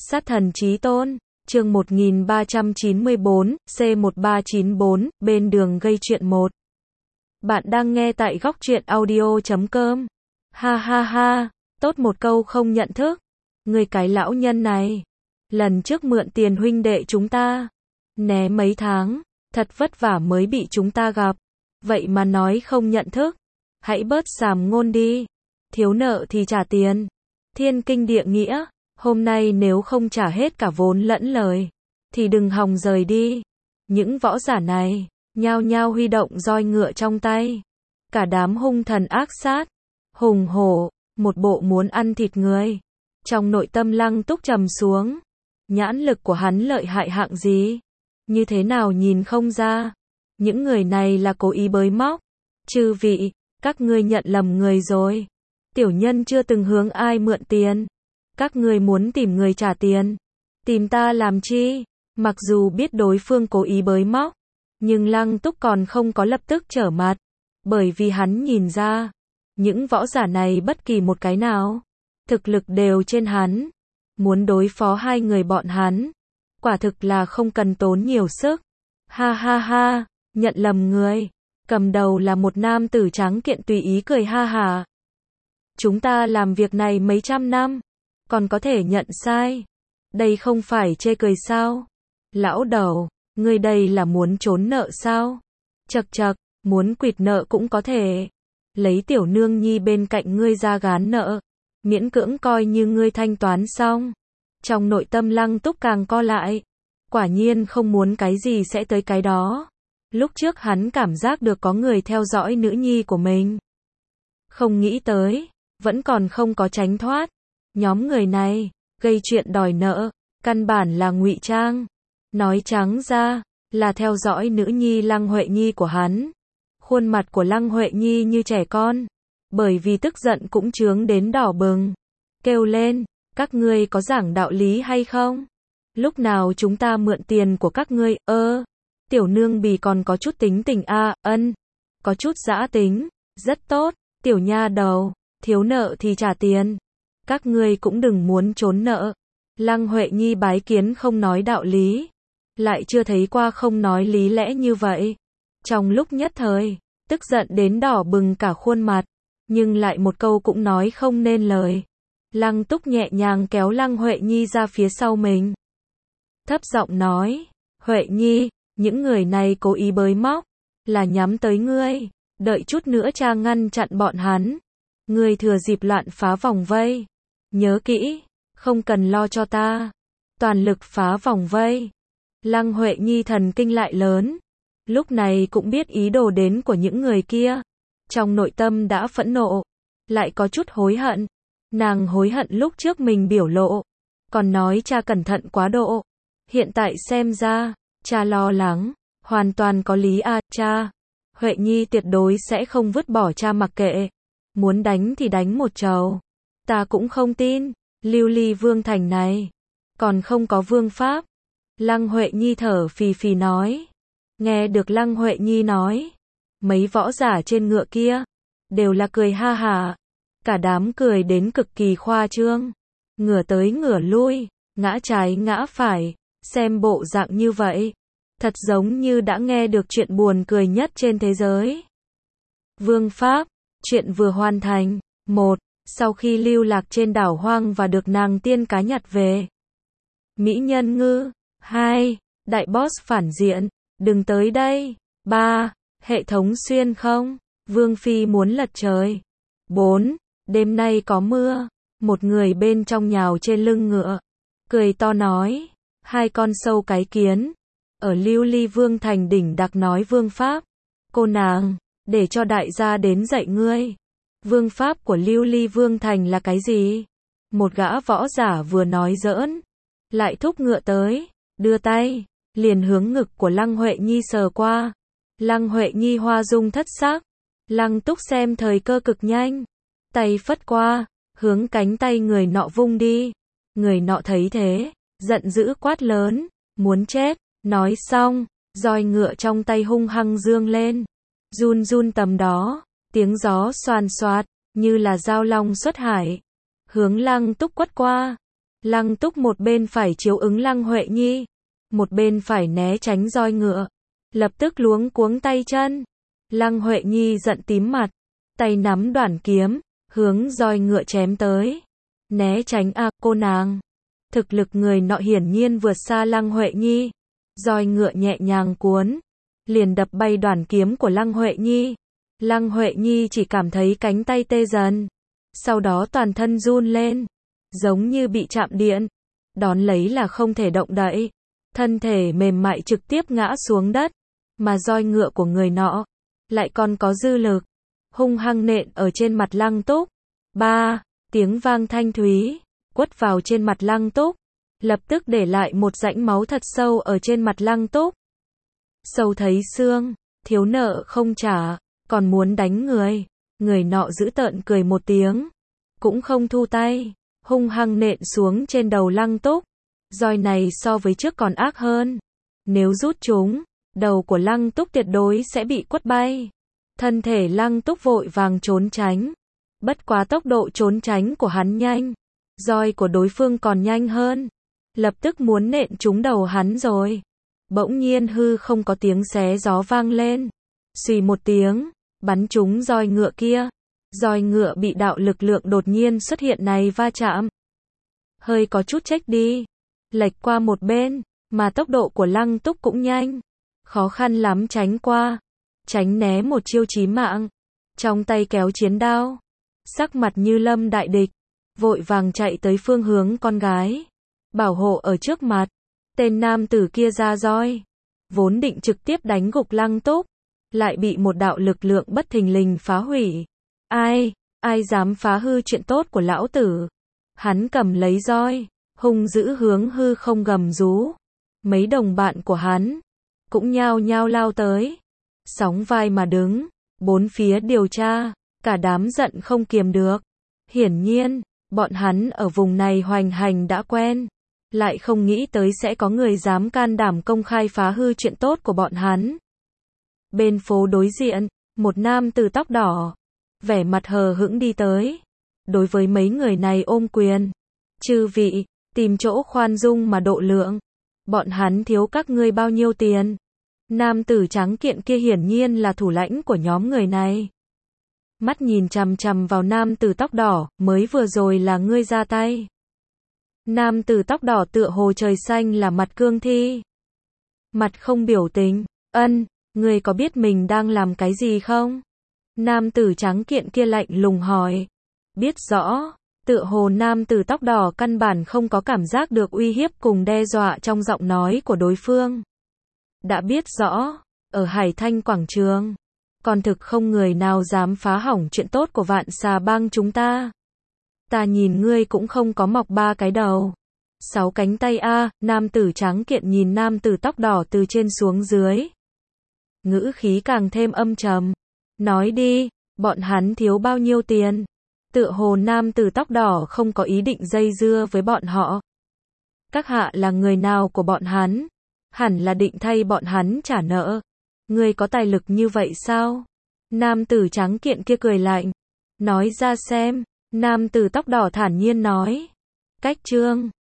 Sát thần chí tôn, chương 1394, C1394, bên đường gây chuyện 1. Bạn đang nghe tại góc truyện audio.com. Ha ha ha, tốt một câu không nhận thức. Người cái lão nhân này, lần trước mượn tiền huynh đệ chúng ta, né mấy tháng, thật vất vả mới bị chúng ta gặp. Vậy mà nói không nhận thức. Hãy bớt sàm ngôn đi. Thiếu nợ thì trả tiền. Thiên kinh địa nghĩa. Hôm nay nếu không trả hết cả vốn lẫn lời, thì đừng hòng rời đi. Những võ giả này, nhao nhao huy động roi ngựa trong tay. Cả đám hung thần ác sát, hùng hổ, một bộ muốn ăn thịt người. Trong nội tâm Lăng Túc trầm xuống. Nhãn lực của hắn lợi hại hạng gì? Như thế nào nhìn không ra? Những người này là cố ý bới móc. Chư vị, các ngươi nhận lầm người rồi. Tiểu nhân chưa từng hướng ai mượn tiền. Các ngươi muốn tìm người trả tiền. Tìm ta làm chi? Mặc dù biết đối phương cố ý bới móc, nhưng Lăng Túc còn không có lập tức trở mặt. Bởi vì hắn nhìn ra, những võ giả này bất kỳ một cái nào, thực lực đều trên hắn. Muốn đối phó hai người bọn hắn, quả thực là không cần tốn nhiều sức. Ha ha ha, nhận lầm người. Cầm đầu là một nam tử trắng kiện tùy ý cười ha hả. Chúng ta làm việc này mấy trăm năm, còn có thể nhận sai. Đây không phải chê cười sao? Lão đầu, ngươi đây là muốn trốn nợ sao? Chậc chậc, muốn quỵt nợ cũng có thể. Lấy tiểu nương nhi bên cạnh ngươi ra gán nợ, miễn cưỡng coi như ngươi thanh toán xong. Trong nội tâm Lăng Túc càng co lại. Quả nhiên không muốn cái gì sẽ tới cái đó. Lúc trước hắn cảm giác được có người theo dõi nữ nhi của mình. Không nghĩ tới, vẫn còn không có tránh thoát. Nhóm người này, gây chuyện đòi nợ, căn bản là ngụy trang. Nói trắng ra, là theo dõi nữ nhi Lăng Huệ Nhi của hắn. Khuôn mặt của Lăng Huệ Nhi như trẻ con, bởi vì tức giận cũng chướng đến đỏ bừng. Kêu lên, các ngươi có giảng đạo lý hay không? Lúc nào chúng ta mượn tiền của các ngươi, tiểu nương bì còn có chút tính tình có chút dã tính, rất tốt, tiểu nha đầu, thiếu nợ thì trả tiền. Các ngươi cũng đừng muốn trốn nợ. Lăng Huệ Nhi bái kiến không nói đạo lý, lại chưa thấy qua không nói lý lẽ như vậy. Trong lúc nhất thời, tức giận đến đỏ bừng cả khuôn mặt, nhưng lại một câu cũng nói không nên lời. Lăng Túc nhẹ nhàng kéo Lăng Huệ Nhi ra phía sau mình. Thấp giọng nói, Huệ Nhi, những người này cố ý bới móc, là nhắm tới ngươi, đợi chút nữa cha ngăn chặn bọn hắn. Ngươi thừa dịp loạn phá vòng vây. Nhớ kỹ, không cần lo cho ta. Toàn lực phá vòng vây. Lăng Huệ Nhi thần kinh lại lớn. Lúc này cũng biết ý đồ đến của những người kia. Trong nội tâm đã phẫn nộ, lại có chút hối hận. Nàng hối hận lúc trước mình biểu lộ, còn nói cha cẩn thận quá độ. Hiện tại xem ra, cha lo lắng, hoàn toàn có lý cha. Huệ Nhi tuyệt đối sẽ không vứt bỏ cha mặc kệ. Muốn đánh thì đánh một trầu. Ta cũng không tin, Lưu Ly Vương thành này, còn không có vương pháp. Lăng Huệ Nhi thở phì phì nói. Nghe được Lăng Huệ Nhi nói, mấy võ giả trên ngựa kia, đều là cười ha hả. Cả đám cười đến cực kỳ khoa trương. Ngửa tới ngửa lui, ngã trái ngã phải, xem bộ dạng như vậy. Thật giống như đã nghe được chuyện buồn cười nhất trên thế giới. Vương pháp, chuyện vừa hoàn thành. 1. Sau khi lưu lạc trên đảo hoang và được nàng tiên cá nhặt về. Mỹ nhân ngư. 2. Đại boss phản diện, đừng tới đây. 3. Hệ thống xuyên không, Vương Phi muốn lật trời. 4. Đêm nay có mưa. Một người bên trong nhào trên lưng ngựa, cười to nói. Hai con sâu cái kiến, ở Lưu Ly Vương thành đỉnh đặc nói vương pháp. Cô nàng, để cho đại gia đến dạy ngươi. Vương pháp của Lưu Ly Vương thành là cái gì? Một gã võ giả vừa nói giỡn, lại thúc ngựa tới, đưa tay, liền hướng ngực của Lăng Huệ Nhi sờ qua. Lăng Huệ Nhi hoa dung thất sắc. Lăng Túc xem thời cơ cực nhanh, tay phất qua, hướng cánh tay người nọ vung đi. Người nọ thấy thế, giận dữ quát lớn, muốn chết. Nói xong, roi ngựa trong tay hung hăng giương lên. Run run tầm đó, tiếng gió xoàn xoạt, như là dao long xuất hải. Hướng Lăng Túc quất qua. Lăng Túc một bên phải chiếu ứng Lăng Huệ Nhi, một bên phải né tránh roi ngựa. Lập tức luống cuống tay chân. Lăng Huệ Nhi giận tím mặt, tay nắm đoản kiếm, hướng roi ngựa chém tới. Né tránh a cô nàng. Thực lực người nọ hiển nhiên vượt xa Lăng Huệ Nhi. Roi ngựa nhẹ nhàng cuốn, liền đập bay đoản kiếm của Lăng Huệ Nhi. Lăng Huệ Nhi chỉ cảm thấy cánh tay tê dần, sau đó toàn thân run lên, giống như bị chạm điện, đón lấy là không thể động đậy, thân thể mềm mại trực tiếp ngã xuống đất, mà roi ngựa của người nọ lại còn có dư lực, hung hăng nện ở trên mặt Lăng Túc. Ba, tiếng vang thanh thúy, quất vào trên mặt Lăng Túc, lập tức để lại một rãnh máu thật sâu ở trên mặt Lăng Túc. Sâu thấy xương, thiếu nợ không trả, còn muốn đánh người. Người nọ dữ tợn cười một tiếng, cũng không thu tay, hung hăng nện xuống trên đầu Lăng Túc. Roi này so với trước còn ác hơn. Nếu rút chúng, đầu của Lăng Túc tuyệt đối sẽ bị quất bay. Thân thể Lăng Túc vội vàng trốn tránh. Bất quá tốc độ trốn tránh của hắn nhanh, roi của đối phương còn nhanh hơn. Lập tức muốn nện trúng đầu hắn rồi. Bỗng nhiên hư không có tiếng xé gió vang lên. Xùy một tiếng, bắn trúng roi ngựa kia. Roi ngựa bị đạo lực lượng đột nhiên xuất hiện này va chạm. Hơi có chút chếch đi, lệch qua một bên, mà tốc độ của Lăng Túc cũng nhanh. Khó khăn lắm tránh qua, tránh né một chiêu chí mạng. Trong tay kéo chiến đao, sắc mặt như lâm đại địch, vội vàng chạy tới phương hướng con gái. Bảo hộ ở trước mặt, tên nam tử kia ra roi, vốn định trực tiếp đánh gục Lăng Túc, lại bị một đạo lực lượng bất thình lình phá hủy. Ai dám phá hư chuyện tốt của lão tử? Hắn cầm lấy roi, hung dữ hướng hư không gầm rú. Mấy đồng bạn của hắn cũng nhao nhao lao tới, sóng vai mà đứng, bốn phía điều tra, cả đám giận không kiềm được. Hiển nhiên, bọn hắn ở vùng này hoành hành đã quen, lại không nghĩ tới sẽ có người dám can đảm công khai phá hư chuyện tốt của bọn hắn. Bên phố đối diện, một nam tử tóc đỏ, vẻ mặt hờ hững đi tới. Đối với mấy người này ôm quyền. Chư vị, tìm chỗ khoan dung mà độ lượng. Bọn hắn thiếu các ngươi bao nhiêu tiền? Nam tử trắng kiện kia hiển nhiên là thủ lãnh của nhóm người này. Mắt nhìn chằm chằm vào nam tử tóc đỏ, mới vừa rồi là ngươi ra tay. Nam tử tóc đỏ tựa hồ trời xanh là mặt cương thi. Mặt không biểu tình, ngươi có biết mình đang làm cái gì không? Nam tử trắng kiện kia lạnh lùng hỏi. Biết rõ, tựa hồ nam tử tóc đỏ căn bản không có cảm giác được uy hiếp cùng đe dọa trong giọng nói của đối phương. Đã biết rõ, ở Hải Thanh quảng trường, còn thực không người nào dám phá hỏng chuyện tốt của Vạn Xà Bang chúng ta. Ta nhìn ngươi cũng không có mọc 3 cái đầu, 6 cánh tay a. Nam tử trắng kiện nhìn nam tử tóc đỏ từ trên xuống dưới. Ngữ khí càng thêm âm trầm. Nói đi, bọn hắn thiếu bao nhiêu tiền? Tựa hồ nam tử tóc đỏ không có ý định dây dưa với bọn họ. Các hạ là người nào của bọn hắn? Hẳn là định thay bọn hắn trả nợ. Ngươi có tài lực như vậy sao? Nam tử trắng kiện kia cười lạnh. Nói ra xem. Nam tử tóc đỏ thản nhiên nói. Cách chương